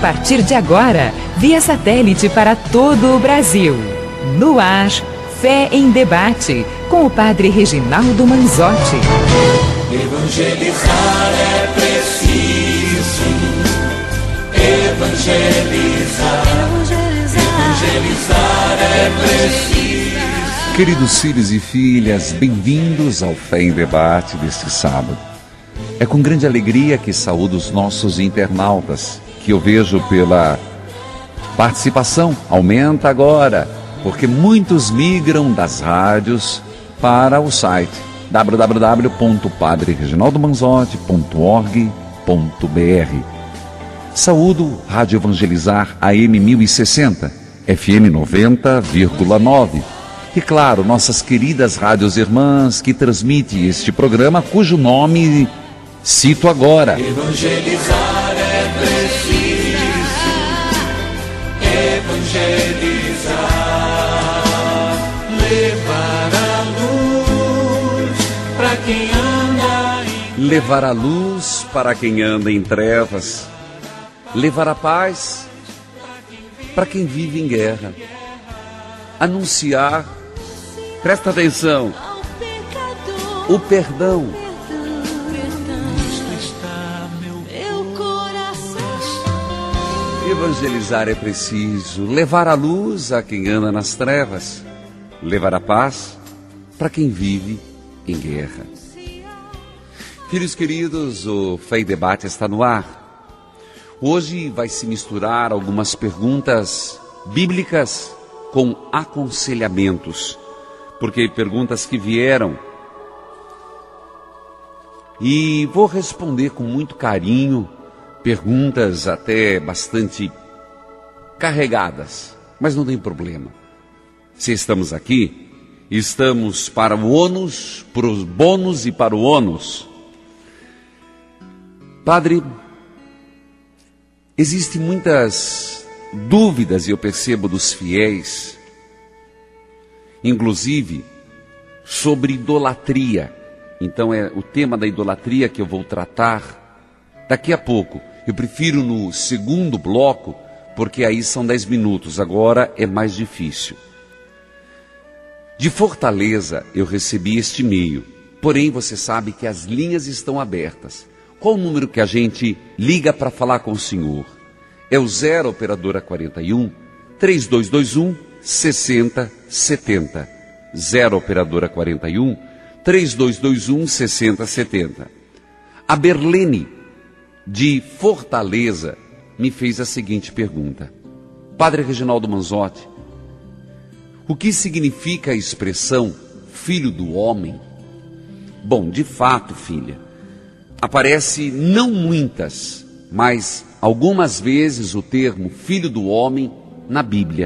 partir de agora, via satélite para todo o Brasil. No ar, Fé em Debate, com o Padre Reginaldo Manzotti. Evangelizar é preciso. Evangelizar é preciso. Queridos filhos e filhas, bem-vindos ao Fé em Debate deste sábado. É com grande alegria que saúdo os nossos internautas, que eu vejo pela participação, aumenta agora, porque muitos migram das rádios para o site www.padrereginaldomanzotti.org.br. Saúdo Rádio Evangelizar AM 1060, FM 90,9. E claro, nossas queridas rádios irmãs que transmitem este programa, cujo nome cito agora. Evangelizar é preciso. Evangelizar. Levar a luz para quem anda em... Levar a luz para quem anda em trevas. Levar a paz para quem vive em guerra. Anunciar, presta atenção, o perdão. Evangelizar é preciso, levar a luz a quem anda nas trevas, levar a paz para quem vive em guerra. Filhos queridos, o Fé em Debate está no ar. Hoje vai se misturar algumas perguntas bíblicas com aconselhamentos, porque perguntas que vieram. E vou responder com muito carinho, perguntas até bastante carregadas, mas não tem problema. Se estamos aqui, estamos para o ônus, para os bônus e para o ônus. Padre, existem muitas dúvidas, eu percebo, dos fiéis, inclusive sobre idolatria. Então é o tema da idolatria que eu vou tratar daqui a pouco. Eu prefiro no segundo bloco, porque aí são 10 minutos, agora é mais difícil. De Fortaleza eu recebi este e-mail, porém você sabe que as linhas estão abertas. Qual o número que a gente liga para falar com o senhor? É o 0 operadora 41 3221 6070. 0 operadora 41 3221 6070. A Berlene de Fortaleza me fez a seguinte pergunta: Padre Reginaldo Manzotti, o que significa a expressão filho do homem? Bom, de fato, filha, aparece não muitas, mas algumas vezes o termo filho do homem na Bíblia.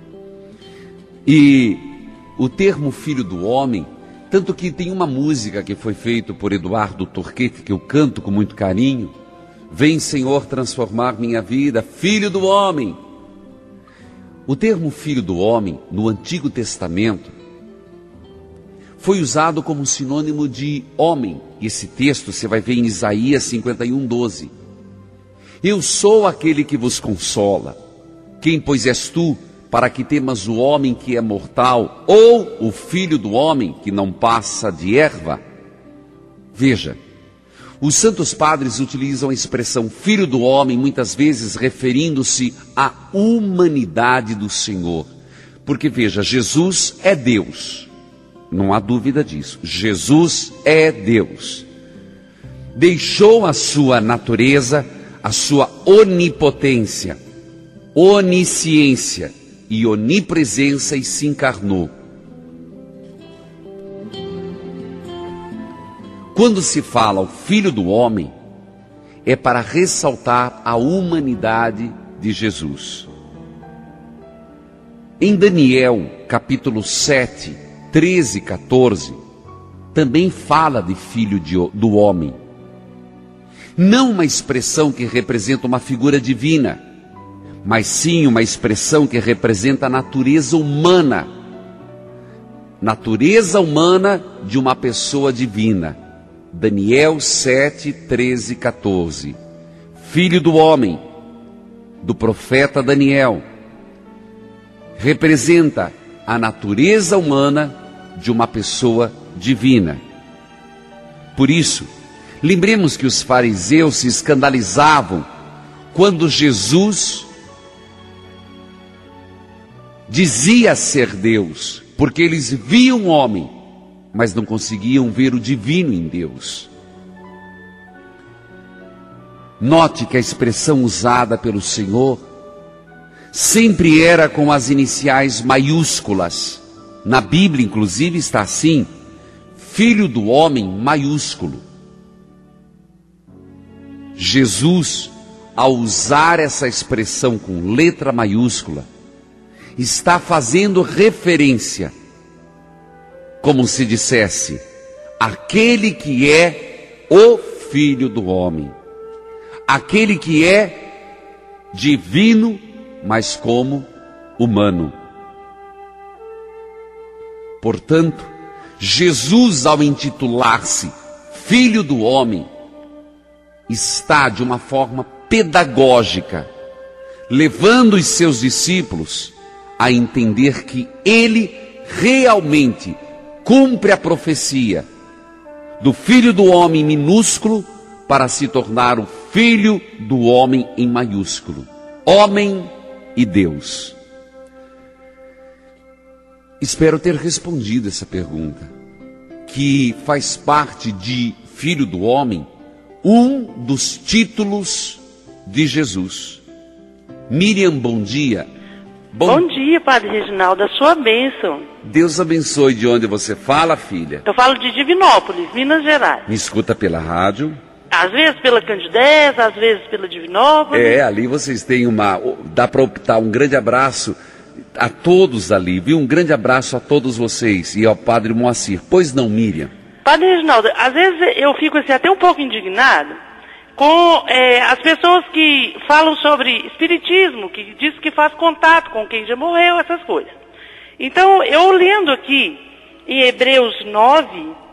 E o termo filho do homem, tanto que tem uma música que foi feita por Eduardo Torquete, que eu canto com muito carinho: Vem, Senhor, transformar minha vida, filho do homem. O termo filho do homem, no Antigo Testamento, foi usado como sinônimo de homem. Esse texto você vai ver em Isaías 51:12. Eu sou aquele que vos consola. Quem, pois, és tu, para que temas o homem que é mortal, ou o filho do homem que não passa de erva? Veja, os santos padres utilizam a expressão filho do homem, muitas vezes referindo-se à humanidade do Senhor. Porque veja, Jesus é Deus, não há dúvida disso. Jesus é Deus. Deixou a sua natureza, a sua onipotência, onisciência e onipresença e se encarnou. Quando se fala o Filho do Homem, é para ressaltar a humanidade de Jesus. Em Daniel, capítulo 7, 13 e 14, também fala de Filho do Homem. Não uma expressão que representa uma figura divina, mas sim uma expressão que representa a natureza humana. Natureza humana de uma pessoa divina. Daniel 7, 13 e 14. Filho do homem, do profeta Daniel, representa a natureza humana de uma pessoa divina. Por isso, lembremos que os fariseus se escandalizavam quando Jesus dizia ser Deus, porque eles viam o homem, mas não conseguiam ver o divino em Deus. Note que a expressão usada pelo Senhor sempre era com as iniciais maiúsculas. Na Bíblia, inclusive, está assim: Filho do Homem maiúsculo. Jesus, ao usar essa expressão com letra maiúscula, está fazendo referência, como se dissesse, aquele que é o Filho do Homem, aquele que é divino, mas como humano. Portanto, Jesus, ao intitular-se Filho do Homem, está de uma forma pedagógica, levando os seus discípulos a entender que ele realmente cumpre a profecia do Filho do Homem minúsculo para se tornar o Filho do Homem em maiúsculo, homem e Deus. Espero ter respondido essa pergunta, que faz parte de Filho do Homem, um dos títulos de Jesus. Miriam, bom dia. Bom dia, Padre Reginaldo, a sua bênção. Deus abençoe. De onde você fala, filha? Eu falo de Divinópolis, Minas Gerais. Me escuta pela rádio? Às vezes pela Candidez, às vezes pela Divinópolis. Ali vocês têm dá para optar. Um grande abraço a todos ali, viu? Um grande abraço a todos vocês e ao Padre Moacir. Pois não, Miriam? Padre Reginaldo, às vezes eu fico assim, até um pouco indignado com as pessoas que falam sobre espiritismo, que diz que faz contato com quem já morreu, essas coisas. Então, eu lendo aqui em Hebreus 9,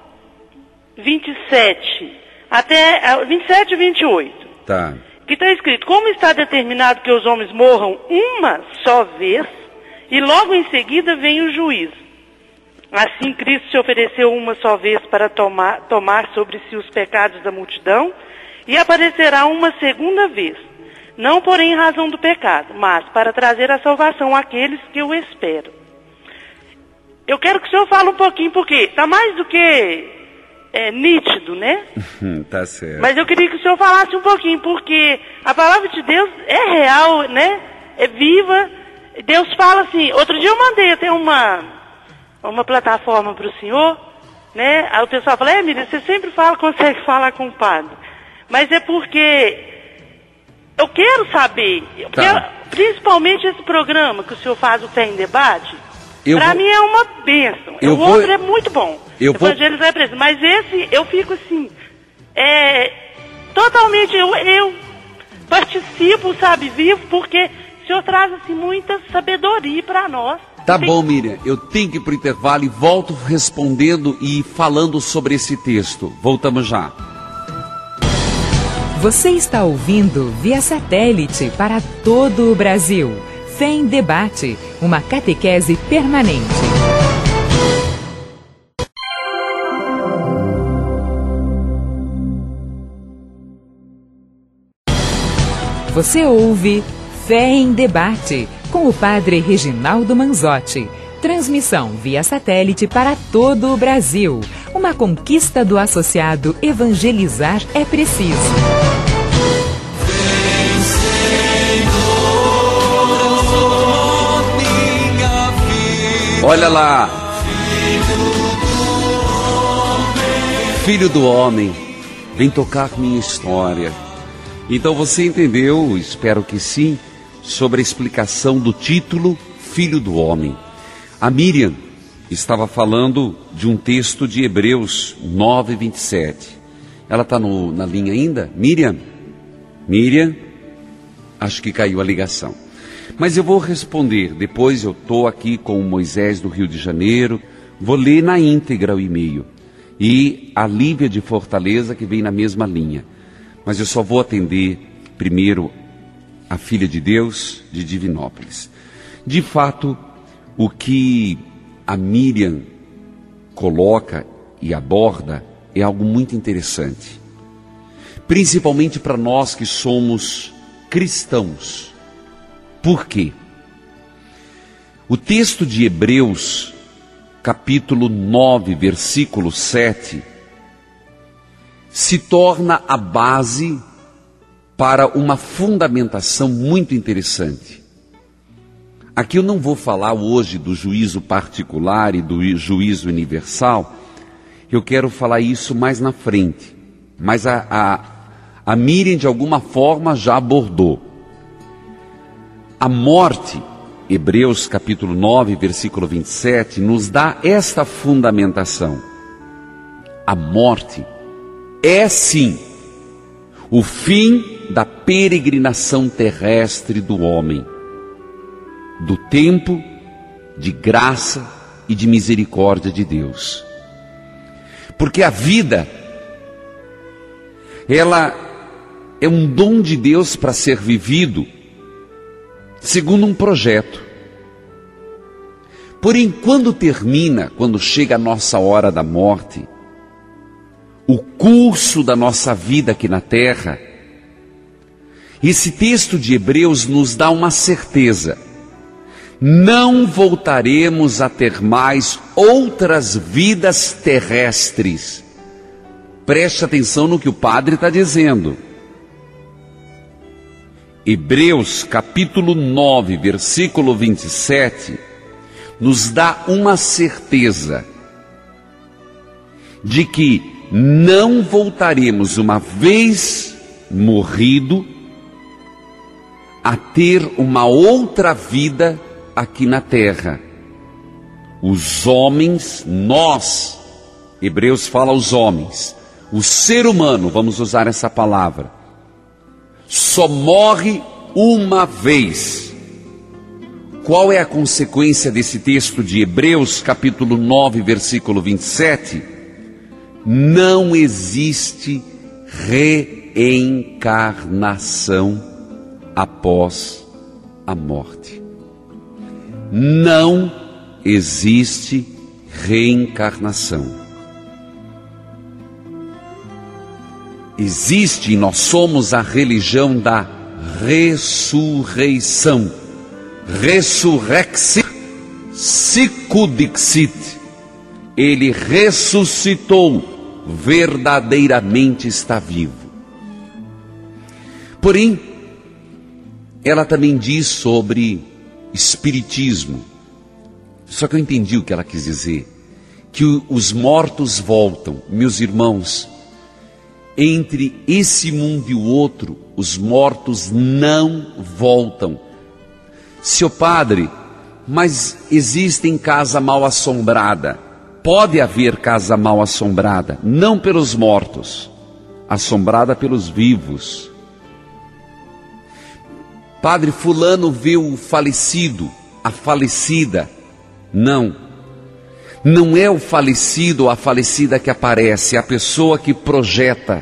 27, até 27 e 28, tá, que está escrito: como está determinado que os homens morram uma só vez, e logo em seguida vem o juízo. Assim Cristo se ofereceu uma só vez para tomar sobre si os pecados da multidão, e aparecerá uma segunda vez, não porém em razão do pecado, mas para trazer a salvação àqueles que o esperam. Eu quero que o senhor fale um pouquinho, porque está mais do que nítido, né? Tá certo. Mas eu queria que o senhor falasse um pouquinho, porque a palavra de Deus é real, né? É viva. Deus fala assim. Outro dia eu mandei até uma plataforma para o senhor, né? Aí o pessoal fala: Miriam, você sempre consegue falar com o padre. Mas é porque eu quero saber, tá, principalmente esse programa que o senhor faz, o Fé em Debate, para mim é uma bênção. O outro é muito bom. Evangelizar é preso. Mas esse, eu fico assim, totalmente, eu participo, sabe, vivo, porque o senhor traz assim muita sabedoria para nós. Tá bom, Miriam, eu tenho que ir para o intervalo e volto respondendo e falando sobre esse texto. Voltamos já. Você está ouvindo via satélite para todo o Brasil. Fé em Debate, uma catequese permanente. Você ouve Fé em Debate, com o Padre Reginaldo Manzotti. Transmissão via satélite para todo o Brasil. Uma conquista do associado Evangelizar é Preciso. Olha lá, Filho do Homem, vem tocar minha história. Então você entendeu, espero que sim, sobre a explicação do título Filho do Homem. A Miriam estava falando de um texto de Hebreus 9, 27. Ela está na linha ainda? Miriam? Miriam? Acho que caiu a ligação. Mas eu vou responder, depois eu estou aqui com o Moisés do Rio de Janeiro, vou ler na íntegra o e-mail. E a Lívia de Fortaleza, que vem na mesma linha. Mas eu só vou atender primeiro a filha de Deus de Divinópolis. De fato, o que a Miriam coloca e aborda é algo muito interessante, principalmente para nós que somos cristãos. Por quê? O texto de Hebreus, capítulo 9, versículo 7, se torna a base para uma fundamentação muito interessante. Aqui eu não vou falar hoje do juízo particular e do juízo universal, eu quero falar isso mais na frente, mas a Miriam de alguma forma já abordou. A morte, Hebreus capítulo 9, versículo 27, nos dá esta fundamentação. A morte é sim o fim da peregrinação terrestre do homem, do tempo de graça e de misericórdia de Deus. Porque a vida, ela é um dom de Deus para ser vivido segundo um projeto. Porém, quando termina, quando chega a nossa hora da morte, o curso da nossa vida aqui na terra, esse texto de Hebreus nos dá uma certeza: não voltaremos a ter mais outras vidas terrestres. Preste atenção no que o padre está dizendo. Hebreus capítulo 9, versículo 27, nos dá uma certeza de que não voltaremos, uma vez morrido, a ter uma outra vida aqui na terra. Os homens, nós, Hebreus fala os homens, o ser humano, vamos usar essa palavra, só morre uma vez. Qual é a consequência desse texto de Hebreus capítulo 9, versículo 27? Não existe reencarnação após a morte. Não existe reencarnação. Existe, e nós somos a religião da ressurreição. Resurrexit sicudixit. Ele ressuscitou, verdadeiramente está vivo. Porém, ela também diz sobre espiritismo. Só que eu entendi o que ela quis dizer, que os mortos voltam. Meus irmãos, entre esse mundo e o outro, os mortos não voltam. Seu padre, mas existe casa mal assombrada. Pode haver casa mal assombrada, não pelos mortos, assombrada pelos vivos. Padre, fulano vê o falecido, a falecida. Não é o falecido ou a falecida que aparece, é a pessoa que projeta.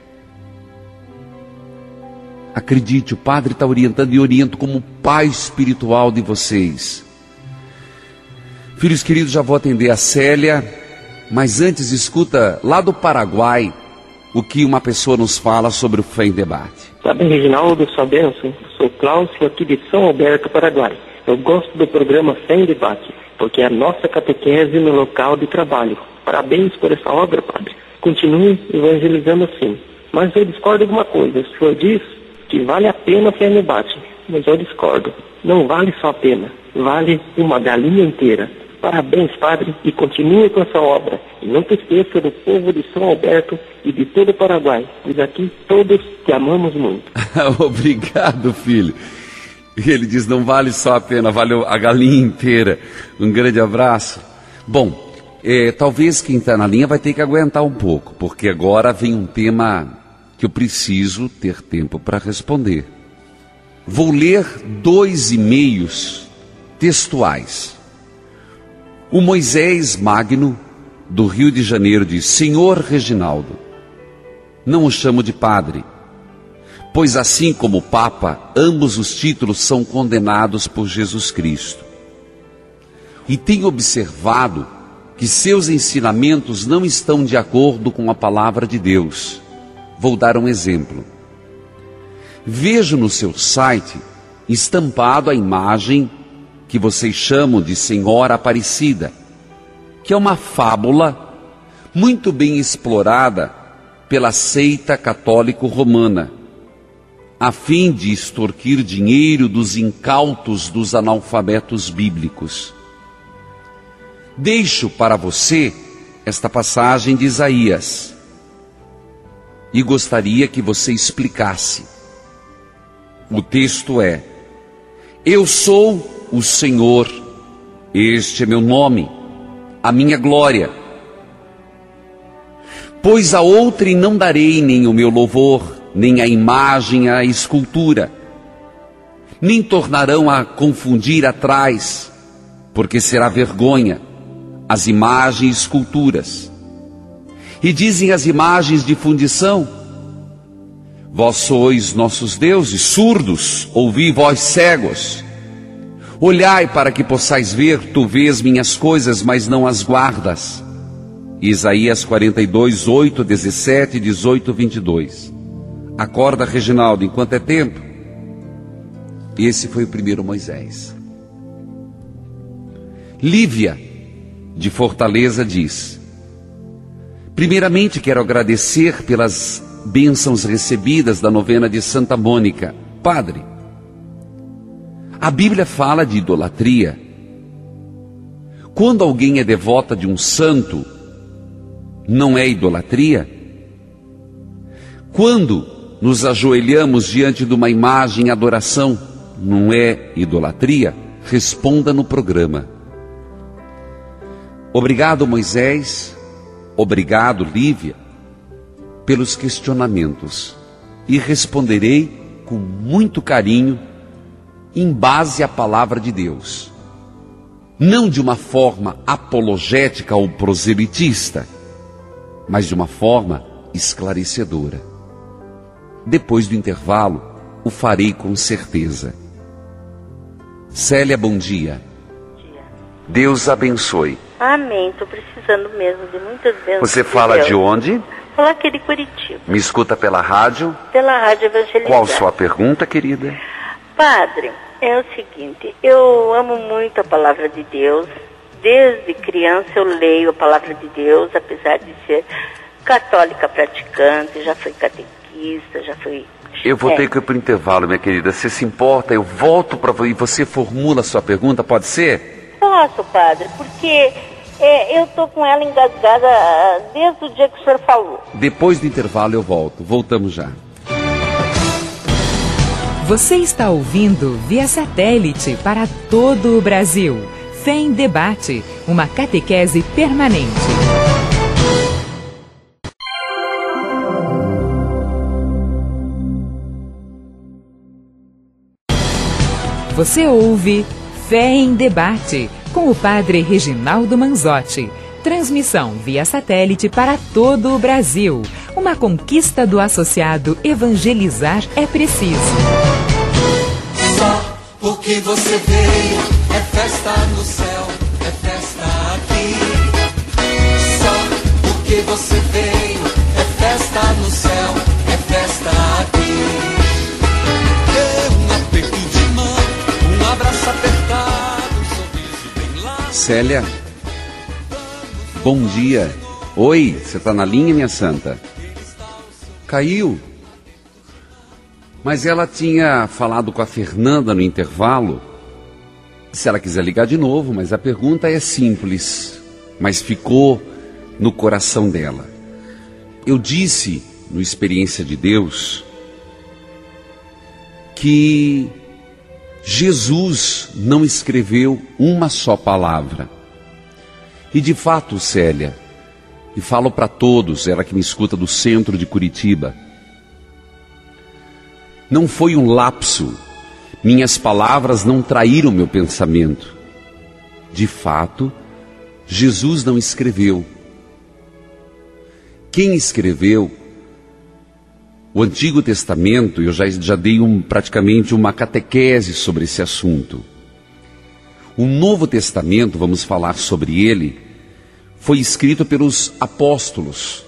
Acredite, o padre está orientando e oriento como pai espiritual de vocês. Filhos queridos, já vou atender a Célia, mas antes escuta lá do Paraguai o que uma pessoa nos fala sobre o Fé em Debate. Sabe, Reginaldo, sua bênção, sou Cláudio aqui de São Alberto, Paraguai. Eu gosto do programa Fé em Debate, porque é a nossa catequese no local de trabalho. Parabéns por essa obra, padre. Continue evangelizando assim. Mas eu discordo de uma coisa. O senhor diz que vale a pena Fé em Debate, mas eu discordo. Não vale só a pena, vale uma galinha inteira. Parabéns, padre, e continue com essa obra. E nunca esqueça do povo de São Alberto e de todo o Paraguai, pois aqui todos te amamos muito. Obrigado, filho. Ele diz, não vale só a pena, vale a galinha inteira. Um grande abraço. Bom, talvez quem está na linha vai ter que aguentar um pouco, porque agora vem um tema que eu preciso ter tempo para responder. Vou ler 2 e-mails textuais. O Moisés Magno, do Rio de Janeiro, diz: Senhor Reginaldo, não o chamo de padre, pois assim como o Papa, ambos os títulos são condenados por Jesus Cristo. E tenho observado que seus ensinamentos não estão de acordo com a palavra de Deus. Vou dar um exemplo. Vejo no seu site estampado a imagem que vocês chamam de Senhora Aparecida, que é uma fábula muito bem explorada pela seita católico-romana, a fim de extorquir dinheiro dos incautos dos analfabetos bíblicos. Deixo para você esta passagem de Isaías e gostaria que você explicasse. O texto é: eu sou o Senhor, este é meu nome, a minha glória. Pois a outrem não darei nem o meu louvor, nem a imagem a escultura, nem tornarão a confundir atrás, porque será vergonha as imagens e esculturas. E dizem as imagens de fundição: vós sois nossos deuses, surdos, ouvi vós cegos. Olhai para que possais ver, tu vês minhas coisas, mas não as guardas. Isaías 42, 8, 17, 18, 22. Acorda, Reginaldo, enquanto é tempo. Esse foi o primeiro Moisés. Lívia, de Fortaleza, diz: primeiramente quero agradecer pelas bênçãos recebidas da novena de Santa Mônica. Padre, a Bíblia fala de idolatria. Quando alguém é devota de um santo, não é idolatria? Quando nos ajoelhamos diante de uma imagem em adoração, não é idolatria? Responda no programa. Obrigado, Moisés. Obrigado, Lívia, pelos questionamentos. E responderei com muito carinho, em base à palavra de Deus. Não de uma forma apologética ou proselitista, mas de uma forma esclarecedora. Depois do intervalo, o farei com certeza. Célia, bom dia. Bom dia. Deus abençoe. Amém, estou precisando mesmo de muitas bênçãos. Você fala de onde? Falo aqui de Curitiba. Me escuta pela rádio? Pela Rádio Evangelizar. Qual sua pergunta, querida? Padre, é o seguinte, eu amo muito a palavra de Deus. Desde criança eu leio a palavra de Deus, apesar de ser católica praticante, já fui catequista, já fui... Eu vou ter que ir para o intervalo, minha querida. Você se importa? Eu volto para você e você formula a sua pergunta, pode ser? Posso, padre, porque eu estou com ela engasgada desde o dia que o senhor falou. Depois do intervalo eu volto. Voltamos já. Você está ouvindo via satélite para todo o Brasil. Fé em Debate, uma catequese permanente. Você ouve Fé em Debate, com o Padre Reginaldo Manzotti. Transmissão via satélite para todo o Brasil. Uma conquista do associado Evangelizar é Preciso. Só porque você veio, é festa no céu, é festa aqui. Só porque você veio, é festa no céu, é festa aqui. Um aperto de mão, um abraço apertado, um sorriso bem lá. Célia, bom dia. Oi, você está na linha, minha santa? Caiu. Mas ela tinha falado com a Fernanda no intervalo, se ela quiser ligar de novo, mas a pergunta é simples, mas ficou no coração dela. Eu disse, no Experiência de Deus, que Jesus não escreveu uma só palavra. E de fato, Célia, e falo para todos, ela que me escuta do centro de Curitiba, não foi um lapso, minhas palavras não traíram meu pensamento. De fato, Jesus não escreveu. Quem escreveu o Antigo Testamento, eu já dei praticamente uma catequese sobre esse assunto. O Novo Testamento, vamos falar sobre ele, foi escrito pelos apóstolos.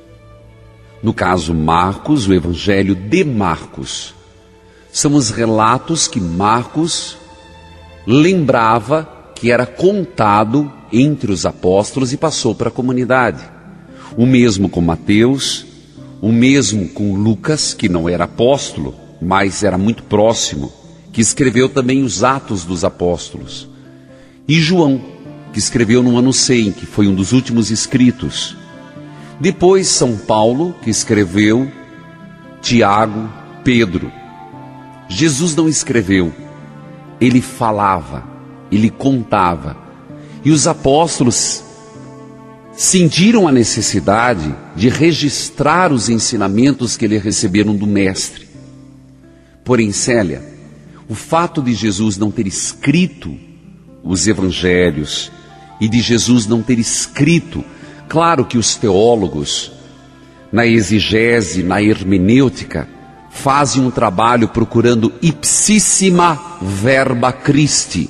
No caso, Marcos, o Evangelho de Marcos. São os relatos que Marcos lembrava que era contado entre os apóstolos e passou para a comunidade. O mesmo com Mateus, o mesmo com Lucas, que não era apóstolo, mas era muito próximo, que escreveu também os Atos dos Apóstolos. E João, que escreveu no ano 100, que foi um dos últimos escritos. Depois São Paulo, que escreveu Tiago, Pedro. Jesus não escreveu, ele falava, ele contava. E os apóstolos sentiram a necessidade de registrar os ensinamentos que eles receberam do Mestre. Porém, Célia, o fato de Jesus não ter escrito os evangelhos e de Jesus não ter escrito, claro que os teólogos, na exegese, na hermenêutica, fazem um trabalho procurando ipsíssima verba Christi.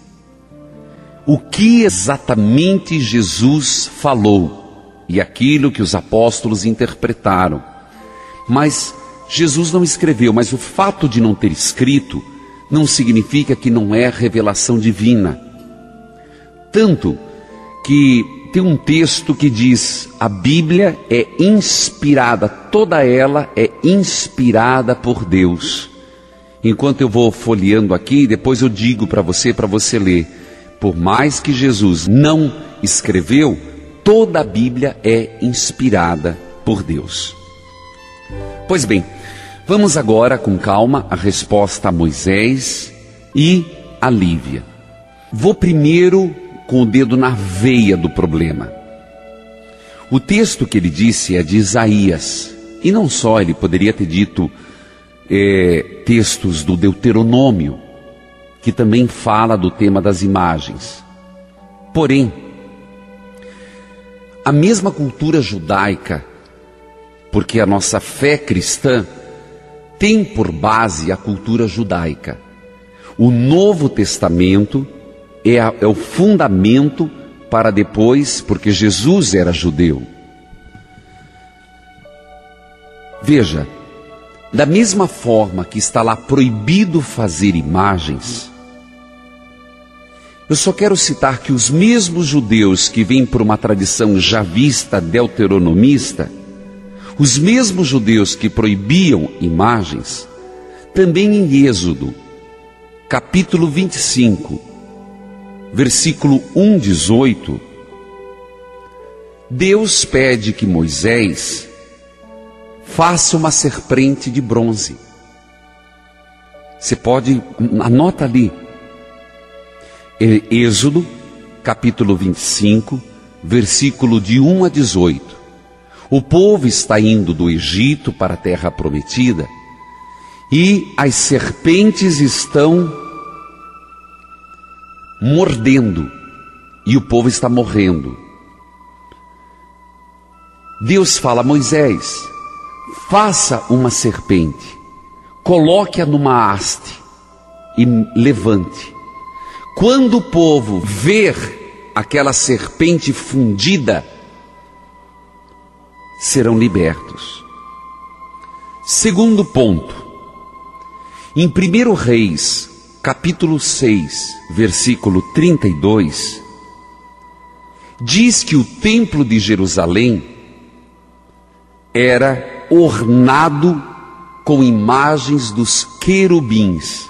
O que exatamente Jesus falou e aquilo que os apóstolos interpretaram. Mas Jesus não escreveu, mas o fato de não ter escrito não significa que não é revelação divina. Tanto que tem um texto que diz: a Bíblia é inspirada, toda ela é inspirada por Deus. Enquanto eu vou folheando aqui, depois eu digo para você ler. Por mais que Jesus não escreveu, toda a Bíblia é inspirada por Deus. Pois bem, vamos agora com calma a resposta a Moisés e a Lívia. Vou primeiro com o dedo na veia do problema. O texto que ele disse é de Isaías, e não só, ele poderia ter dito textos do Deuteronômio, que também fala do tema das imagens. Porém, a mesma cultura judaica, porque a nossa fé cristã tem por base a cultura judaica. O Novo Testamento é o fundamento para depois, porque Jesus era judeu. Veja, da mesma forma que está lá proibido fazer imagens, eu só quero citar que os mesmos judeus que vêm por uma tradição javista deuteronomista, os mesmos judeus que proibiam imagens, também em Êxodo, capítulo 25, versículo 1:18, Deus pede que Moisés faça uma serpente de bronze. Você pode, anota ali, Êxodo, capítulo 25, versículo de 1 a 18. O povo está indo do Egito para a terra prometida e as serpentes estão mordendo e o povo está morrendo. Deus fala a Moisés: faça uma serpente, coloque-a numa haste e levante. Quando o povo ver aquela serpente fundida, serão libertos. Segundo ponto, em 1 Reis, capítulo 6, versículo 32, diz que o templo de Jerusalém era ornado com imagens dos querubins.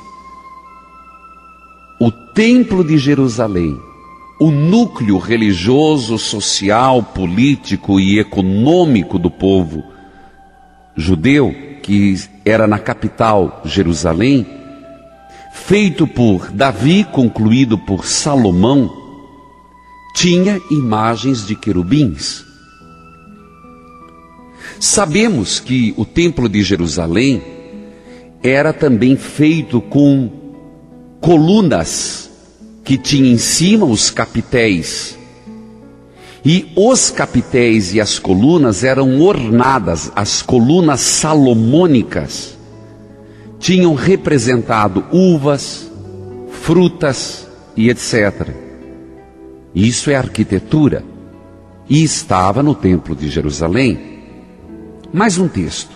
O templo de Jerusalém, o núcleo religioso, social, político e econômico do povo judeu, que era na capital Jerusalém, feito por Davi, concluído por Salomão, tinha imagens de querubins. Sabemos que o templo de Jerusalém era também feito com colunas que tinha em cima os capitéis, E os capitéis e as colunas eram ornadas, as colunas salomônicas tinham representado uvas, frutas e etc. Isso é arquitetura. E estava no Templo de Jerusalém. Mais um texto.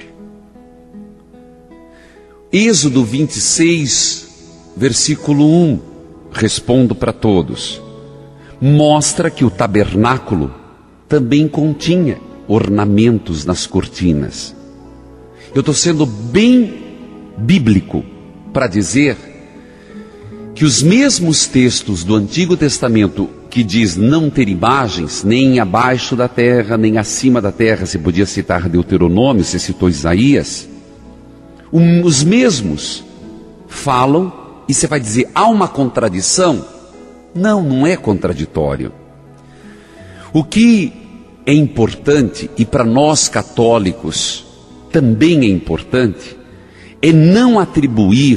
Êxodo 26, versículo 1. Respondo para todos. Mostra que o tabernáculo também continha ornamentos nas cortinas. Eu estou sendo bem bíblico para dizer que os mesmos textos do Antigo Testamento que diz não ter imagens, nem abaixo da terra, nem acima da terra, se podia citar Deuteronômio, se citou Isaías, os mesmos falam, e você vai dizer, há uma contradição? Não, não é contraditório. O que é importante, e para nós católicos também é importante, é não atribuir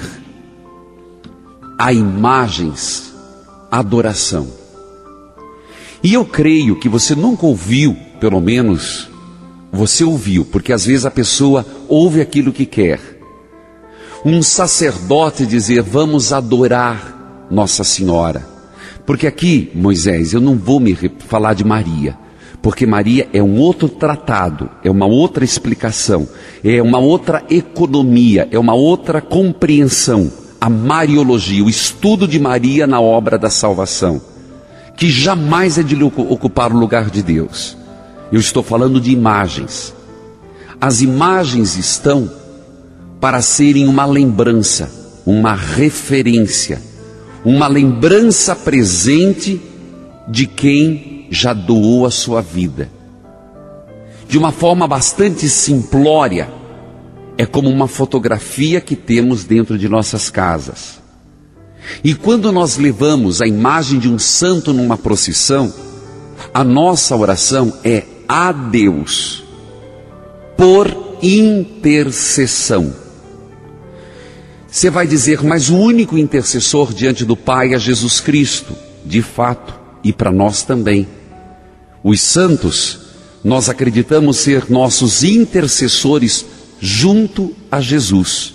a imagens adoração. E eu creio que você nunca ouviu, pelo menos você ouviu, porque às vezes a pessoa ouve aquilo que quer, um sacerdote dizer, vamos adorar Nossa Senhora. Porque aqui, Moisés, eu não vou me falar de Maria, porque Maria é um outro tratado, é uma outra explicação, é uma outra economia, é uma outra compreensão. A Mariologia, o estudo de Maria na obra da salvação, que jamais é de ocupar o lugar de Deus. Eu estou falando de imagens. As imagens estão para serem uma lembrança, uma referência, uma lembrança presente de quem já doou a sua vida. De uma forma bastante simplória, é como uma fotografia que temos dentro de nossas casas. E quando nós levamos a imagem de um santo numa procissão, a nossa oração é a Deus, por intercessão. Você vai dizer, mas o único intercessor diante do Pai é Jesus Cristo. De fato, e para nós também. Os santos, nós acreditamos ser nossos intercessores junto a Jesus.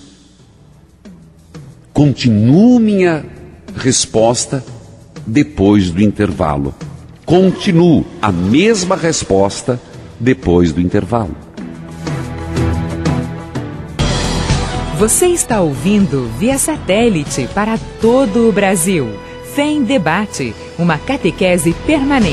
Continuo minha resposta depois do intervalo. Continuo a mesma resposta depois do intervalo. Você está ouvindo via satélite para todo o Brasil. Fé em Debate, uma catequese permanente.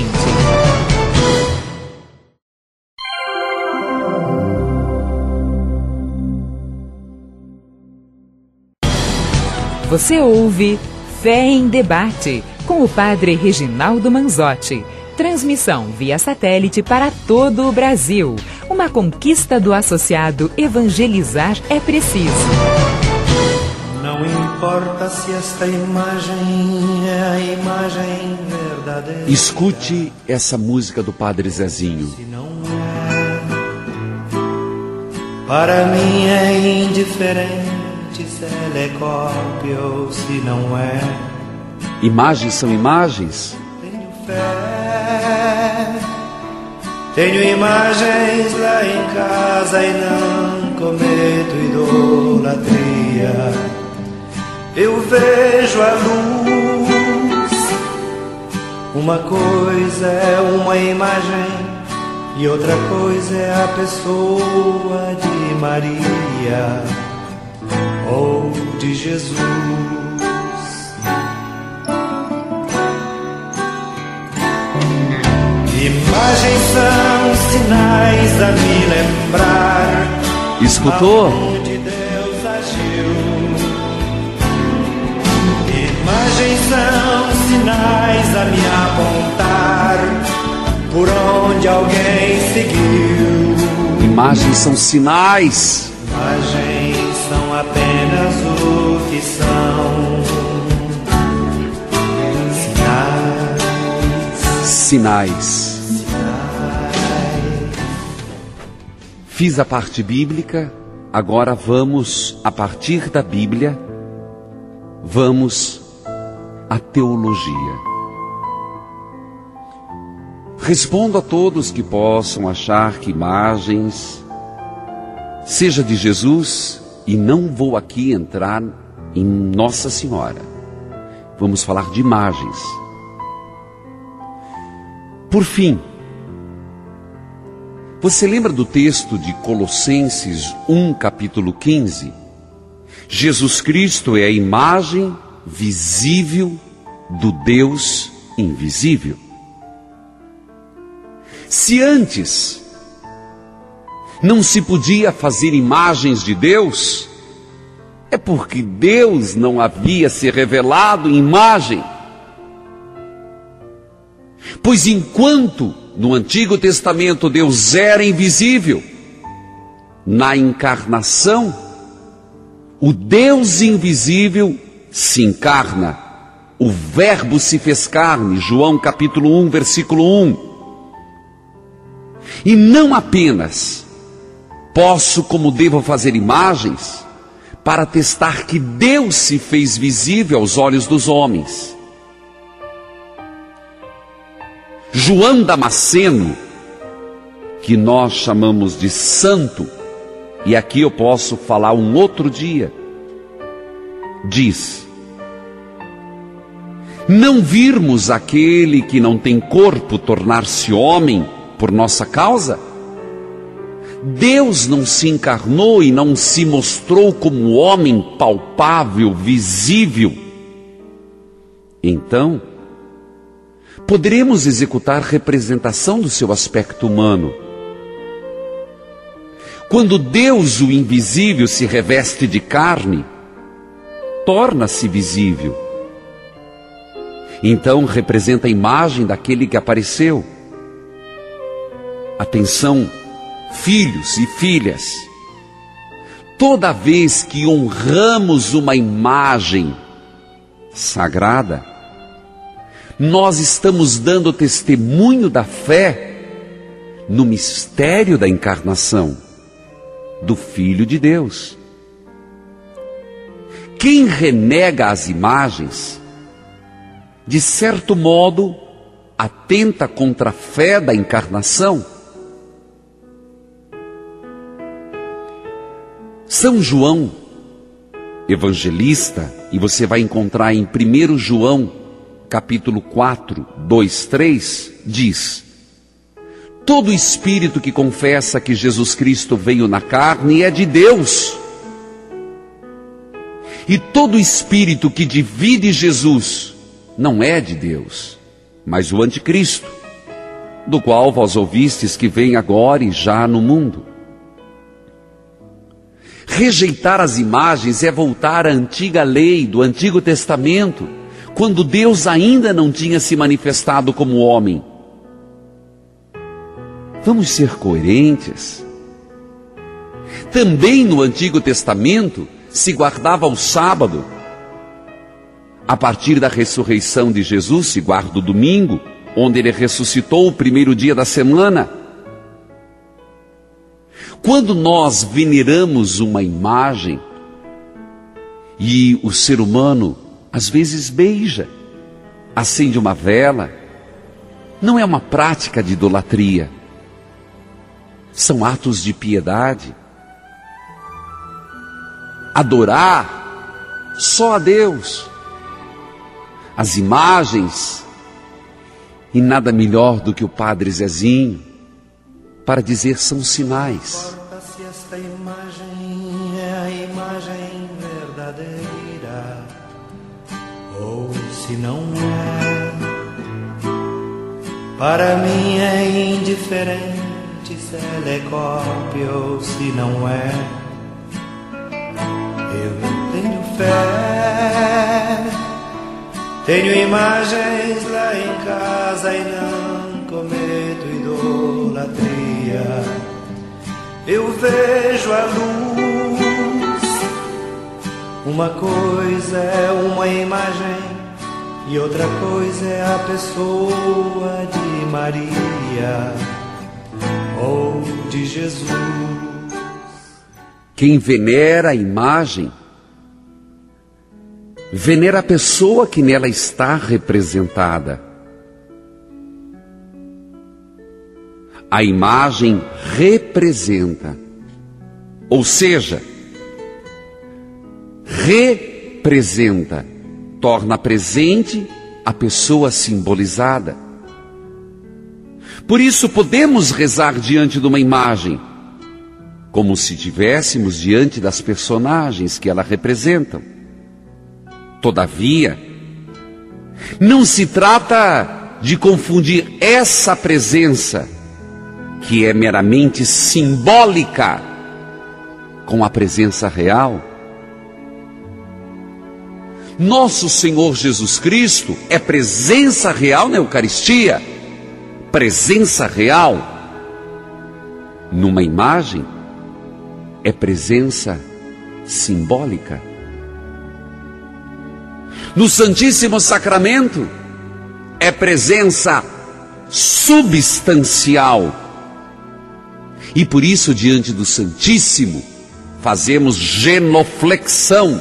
Você ouve Fé em Debate, com o Padre Reginaldo Manzotti. Transmissão via satélite para todo o Brasil. Uma conquista do associado Evangelizar é Preciso. Não importa se esta imagem é a imagem verdadeira. Escute essa música do Padre Zezinho. Se não é, para mim é indiferente se ela é cópia ou se não é. Imagens são imagens. Tenho fé, tenho imagens lá em casa e não cometo idolatria. Eu vejo a luz, uma coisa é uma imagem e outra coisa é a pessoa de Maria ou de Jesus. Imagens são sinais a me lembrar. Escutou? Aonde Deus agiu. Imagens são sinais a me apontar por onde alguém seguiu. Imagens são sinais. Imagens são apenas o que são. Sinais. Fiz a parte bíblica, agora vamos, a partir da Bíblia, vamos à teologia. Respondo a todos que possam achar que imagens seja de Jesus, e não vou aqui entrar em Nossa Senhora. Vamos falar de imagens. Por fim, você lembra do texto de Colossenses 1, capítulo 15? Jesus Cristo é a imagem visível do Deus invisível. Se antes não se podia fazer imagens de Deus, é porque Deus não havia se revelado em imagem. Pois enquanto no Antigo Testamento Deus era invisível, na encarnação, o Deus invisível se encarna. O Verbo se fez carne, João capítulo 1, versículo 1. E não apenas posso, como devo, fazer imagens para atestar que Deus se fez visível aos olhos dos homens. João Damasceno, que nós chamamos de santo, e aqui eu posso falar um outro dia, diz: não virmos aquele que não tem corpo tornar-se homem por nossa causa? Deus não se encarnou e não se mostrou como homem palpável, visível. Então, poderemos executar representação do seu aspecto humano. Quando Deus, o invisível, se reveste de carne, torna-se visível. Então representa a imagem daquele que apareceu. Atenção, filhos e filhas, toda vez que honramos uma imagem sagrada, nós estamos dando testemunho da fé no mistério da encarnação do Filho de Deus. Quem renega as imagens, de certo modo, atenta contra a fé da encarnação. São João, evangelista, e você vai encontrar em 1 João, capítulo 4, 2, 3, diz: todo espírito que confessa que Jesus Cristo veio na carne é de Deus. E todo espírito que divide Jesus não é de Deus, mas o anticristo, do qual vós ouvistes que vem agora e já no mundo. Rejeitar as imagens é voltar à antiga lei do Antigo Testamento, quando Deus ainda não tinha se manifestado como homem. Vamos ser coerentes. Também no Antigo Testamento se guardava o sábado. A partir da ressurreição de Jesus se guarda o domingo, onde ele ressuscitou, o primeiro dia da semana. Quando nós veneramos uma imagem, e o ser humano às vezes beija, acende uma vela, não é uma prática de idolatria, são atos de piedade. Adorar só a Deus. As imagens, e nada melhor do que o Padre Zezinho para dizer são sinais. Se esta imagem é a imagem verdadeira ou se não é, para mim é indiferente se ela é cópia ou se não é. Eu tenho fé, tenho imagens lá em casa e não cometo idolatria. Eu vejo a luz, uma coisa é uma imagem e outra coisa é a pessoa de Maria ou de Jesus. Quem venera a imagem, venera a pessoa que nela está representada. A imagem representa, ou seja, representa, torna presente a pessoa simbolizada. Por isso podemos rezar diante de uma imagem, como se estivéssemos diante das personagens que ela representam. Todavia, não se trata de confundir essa presença, que é meramente simbólica, com a presença real. Nosso Senhor Jesus Cristo é presença real na Eucaristia, presença real. Numa imagem, é presença simbólica. No Santíssimo Sacramento, é presença substancial. E por isso, diante do Santíssimo, fazemos genuflexão.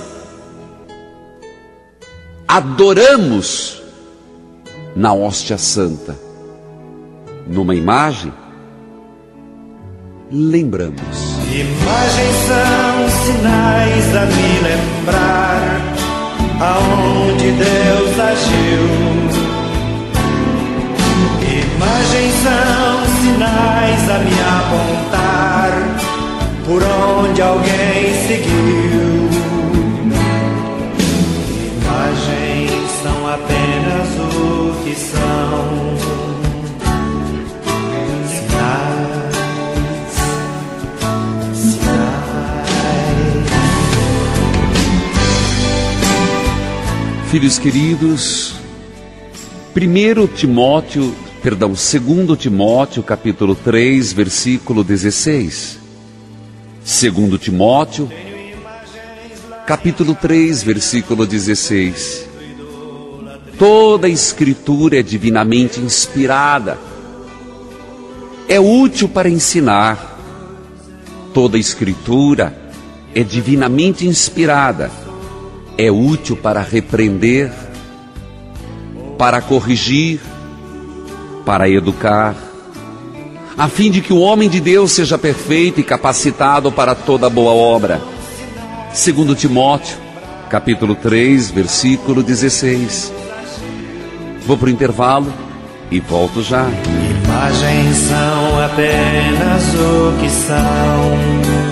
Adoramos na hóstia santa. Numa imagem, lembramos. Imagens são sinais a me lembrar aonde Deus agiu. Imagens são sinais a me apontar por onde alguém seguiu. Imagens são apenas o que são. Filhos queridos, 2 Timóteo, capítulo 3, versículo 16. 2 Timóteo, capítulo 3, versículo 16. Toda a Escritura é divinamente inspirada. É útil para ensinar. Toda a Escritura é divinamente inspirada. É útil para repreender, para corrigir, para educar, a fim de que o homem de Deus seja perfeito e capacitado para toda boa obra. 2 Timóteo, capítulo 3, versículo 16. Vou para o intervalo e volto já. Imagens são apenas o que são.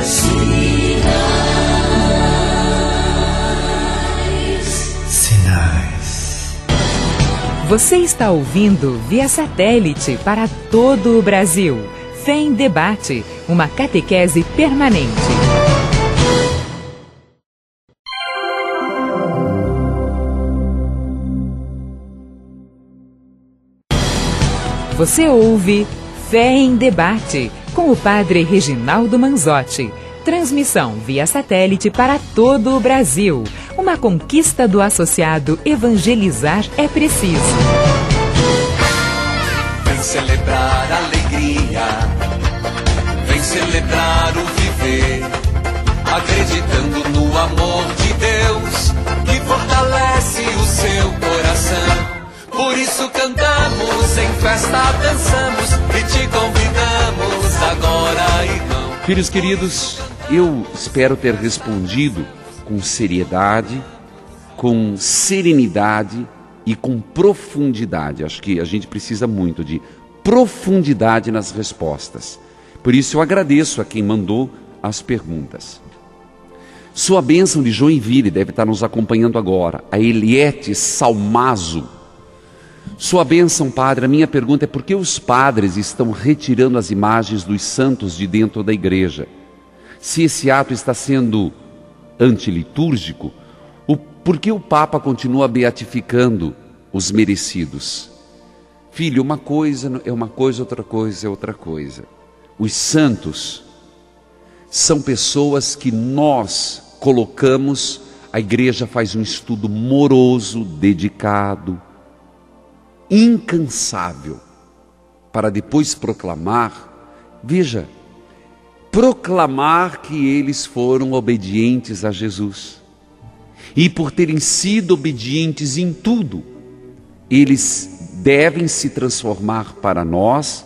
Você está ouvindo via satélite para todo o Brasil. Fé em Debate, uma catequese permanente. Você ouve Fé em Debate, com o Padre Reginaldo Manzotti. Transmissão via satélite para todo o Brasil. Uma conquista do associado Evangelizar é Preciso. Vem celebrar a alegria, vem celebrar o viver, acreditando no amor de Deus, que fortalece o seu coração. Por isso cantamos, em festa dançamos, e te convidamos agora, irmão. Filhos queridos, eu espero ter respondido com seriedade, com serenidade e com profundidade. Acho que a gente precisa muito de profundidade nas respostas. Por isso eu agradeço a quem mandou as perguntas. Sua bênção de Joinville deve estar nos acompanhando agora, a Eliete Salmazo. Sua bênção, padre. A minha pergunta é: por que os padres estão retirando as imagens dos santos de dentro da igreja? Se esse ato está sendo antilitúrgico, por que o Papa continua beatificando os merecidos? Filho, uma coisa é uma coisa, outra coisa é outra coisa. Os santos são pessoas que nós colocamos, a igreja faz um estudo moroso, dedicado, incansável, para depois proclamar, veja, proclamar que eles foram obedientes a Jesus. E por terem sido obedientes em tudo, eles devem se transformar para nós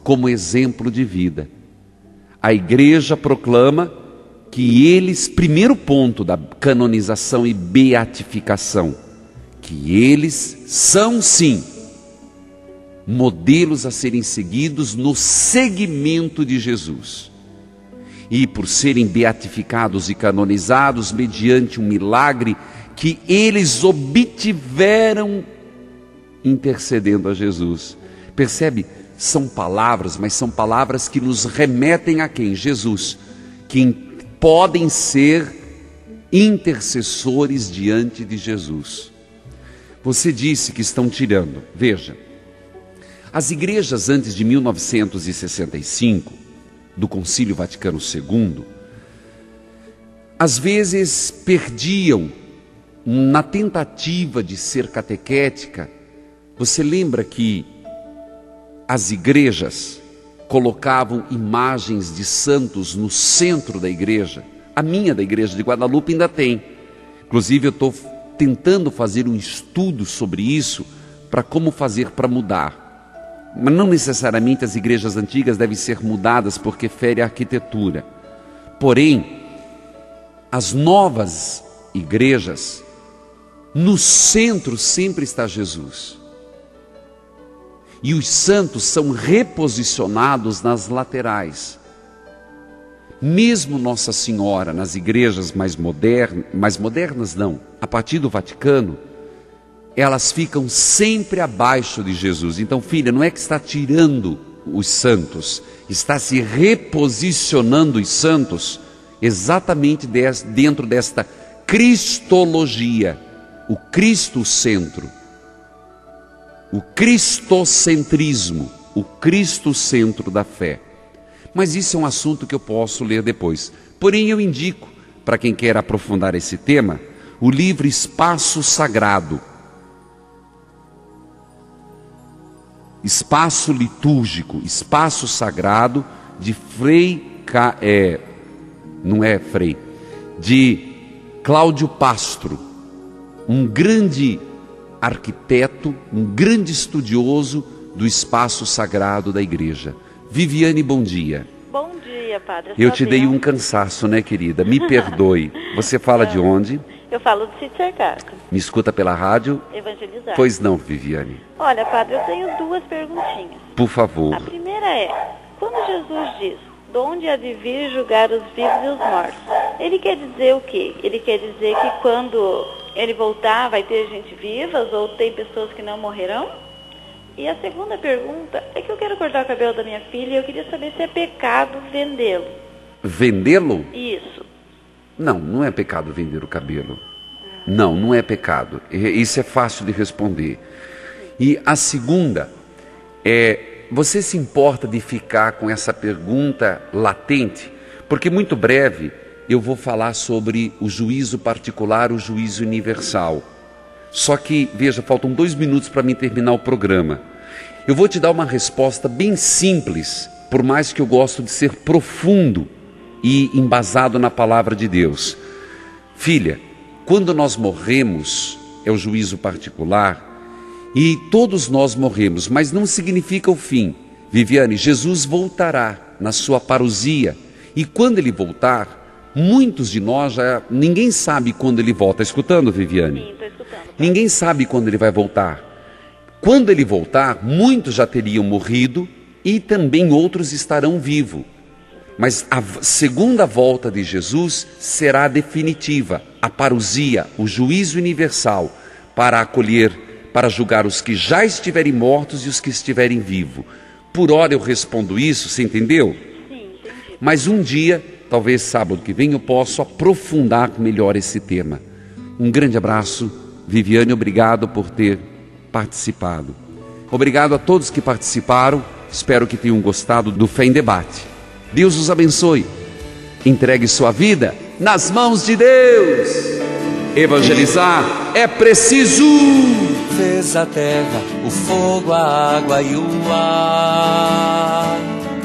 como exemplo de vida. A igreja proclama que eles, primeiro ponto da canonização e beatificação, que eles são sim modelos a serem seguidos no seguimento de Jesus. E por serem beatificados e canonizados mediante um milagre que eles obtiveram intercedendo a Jesus. Percebe? São palavras, mas são palavras que nos remetem a quem? Jesus, que podem ser intercessores diante de Jesus. Você disse que estão tirando. Veja, as igrejas antes de 1965, do Concílio Vaticano II, às vezes perdiam na tentativa de ser catequética. Você lembra que as igrejas colocavam imagens de santos no centro da igreja? A minha da igreja de Guadalupe ainda tem. Inclusive eu estou tentando fazer um estudo sobre isso, para como fazer para mudar. Mas não necessariamente as igrejas antigas devem ser mudadas porque fere a arquitetura. Porém, as novas igrejas, no centro sempre está Jesus. E os santos são reposicionados nas laterais. Mesmo Nossa Senhora, nas igrejas mais modernas não, a partir do Vaticano, elas ficam sempre abaixo de Jesus. Então, filha, não é que está tirando os santos, está se reposicionando os santos exatamente dentro desta cristologia, o Cristo-centro, o cristocentrismo, o Cristo-centro da fé. Mas isso é um assunto que eu posso ler depois. Porém, eu indico, para quem quer aprofundar esse tema, o livro Espaço Sagrado, Espaço Litúrgico, Espaço Sagrado, de de Cláudio Pastro, um grande arquiteto, um grande estudioso do espaço sagrado da igreja. Viviane, bom dia. Bom dia, padre. Eu te dei um cansaço, né, querida? Me perdoe. Você fala de onde? Eu falo do Sítio Cercado. Me escuta pela rádio? Evangelizar. Pois não, Viviane. Olha, padre, eu tenho duas perguntinhas. Por favor. A primeira é, quando Jesus diz, de onde há de vir julgar os vivos e os mortos, ele quer dizer o quê? Ele quer dizer que quando ele voltar vai ter gente viva ou tem pessoas que não morrerão? E a segunda pergunta é que eu quero cortar o cabelo da minha filha e eu queria saber se é pecado vendê-lo. Vendê-lo? Isso. Não, não é pecado vender o cabelo. Não, não é pecado. Isso é fácil de responder. E a segunda é, você se importa de ficar com essa pergunta latente? Porque muito breve eu vou falar sobre o juízo particular, o juízo universal. Só que, veja, faltam 2 minutos para mim terminar o programa. Eu vou te dar uma resposta bem simples, por mais que eu gosto de ser profundo e embasado na palavra de Deus. Filha, quando nós morremos, é o juízo particular, e todos nós morremos, mas não significa o fim. Viviane, Jesus voltará na sua parousia, e quando ele voltar, muitos de nós ninguém sabe quando ele volta. Está escutando, Viviane? Sim, estou escutando. Ninguém sabe quando ele vai voltar. Quando ele voltar, muitos já teriam morrido e também outros estarão vivos. Mas a segunda volta de Jesus será definitiva, a parousia, o juízo universal, para acolher, para julgar os que já estiverem mortos e os que estiverem vivos. Por hora eu respondo isso, você entendeu? Sim, entendi. Mas um dia, talvez sábado que vem, eu posso aprofundar melhor esse tema. Um grande abraço, Viviane, obrigado por ter participado. Obrigado a todos que participaram, espero que tenham gostado do Fé em Debate. Deus os abençoe. Entregue sua vida nas mãos de Deus. Evangelizar é preciso. Fez a terra, o fogo, a água e o ar.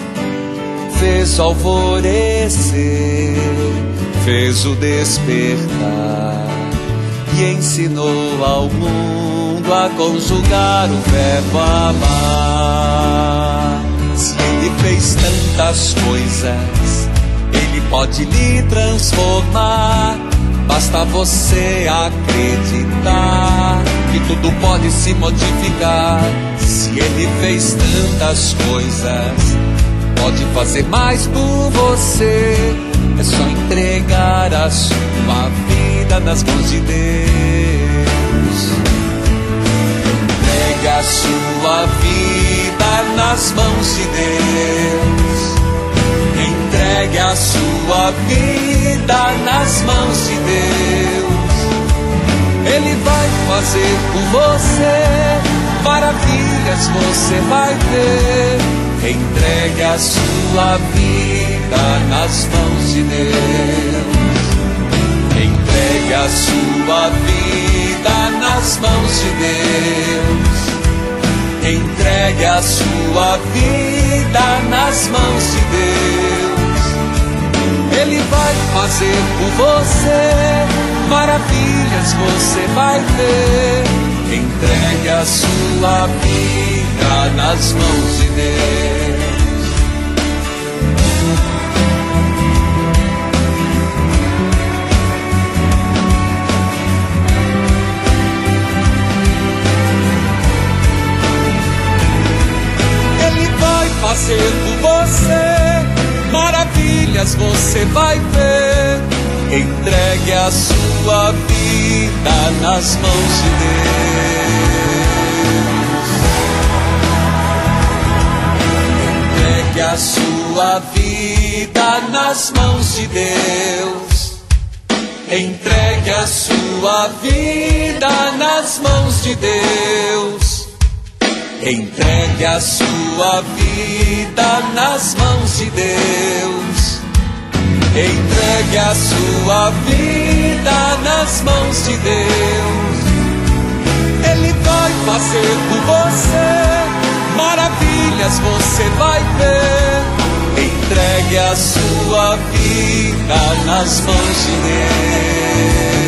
Fez o alvorecer, fez o despertar e ensinou ao mundo a conjugar o verbo amar. Se Ele fez tantas coisas, Ele pode lhe transformar. Basta você acreditar que tudo pode se modificar. Se Ele fez tantas coisas, pode fazer mais por você. É só entregar a sua vida nas mãos de Deus. Entregue a sua vida nas mãos de Deus. Entregue a sua vida nas mãos de Deus. Ele vai fazer por você maravilhas, você vai ver. Entregue a sua vida nas mãos de Deus. Entregue a sua vida nas mãos de Deus. Entregue a sua vida nas mãos de Deus. Ele vai fazer por você maravilhas, você vai ver. Entregue a sua vida nas mãos de Deus. Ele vai fazer por você maravilhas, você vai ver. Entregue a sua vida nas mãos de Deus. Entregue a sua vida nas mãos de Deus. Entregue a sua vida nas mãos de Deus. Entregue a sua vida nas mãos de Deus. Entregue a sua vida nas mãos de Deus. Ele vai fazer por você maravilhas, você vai ver. Entregue a sua vida nas mãos de Deus.